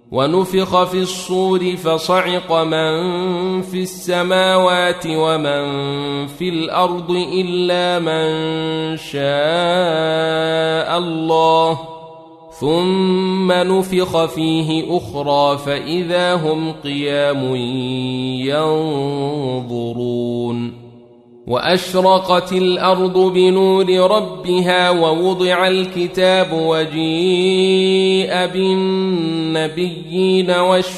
ونفخ في الصور فصعق من في السماوات ومن في الأرض إلا من شاء الله، ثم نفخ فيه أخرى فإذا هم قيام ينظرون. وأشرقت الأرض بنور ربها ووضع الكتاب وجيء بالنبيين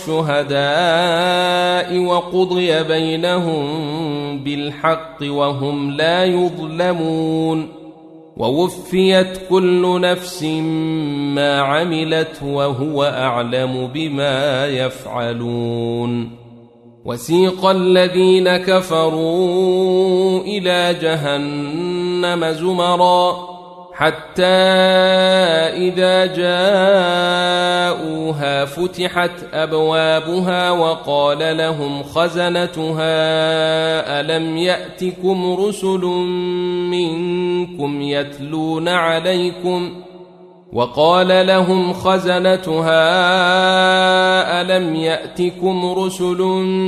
والشهداء وقضي بينهم بالحق وهم لا يظلمون. ووفيت كل نفس ما عملت وهو أعلم بما يفعلون. وسيق الذين كفروا إلى جهنم زمرا حتى إذا جاءوها فتحت أبوابها وقال لهم خزنتها ألم يأتكم رسل منكم يتلون عليكم ألم يأتكم رسل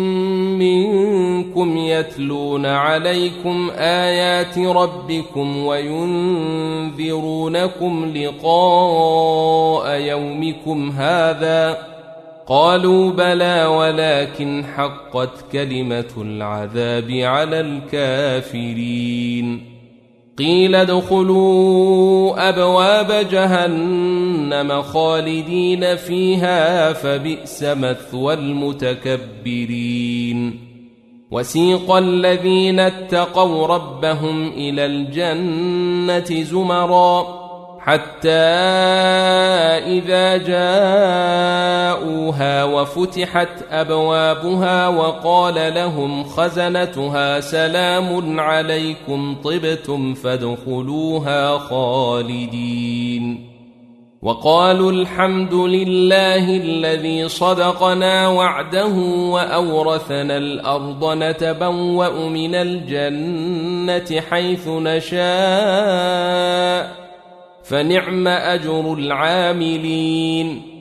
منكم يتلون عليكم آيات ربكم وينذرونكم لقاء يومكم هذا؟ قالوا بلى ولكن حقت كلمة العذاب على الكافرين. قيل ادخلوا أبواب جهنم خالدين فيها فبئس مثوى المتكبرين. وسيق الذين اتقوا ربهم إلى الجنة زمرا حتى إذا جاءوها وفتحت أبوابها وقال لهم خزنتها سلام عليكم طبتم فادخلوها خالدين. وقالوا الحمد لله الذي صدقنا وعده وأورثنا الأرض نتبوأ من الجنة حيث نشاء فنعم أجر العاملين.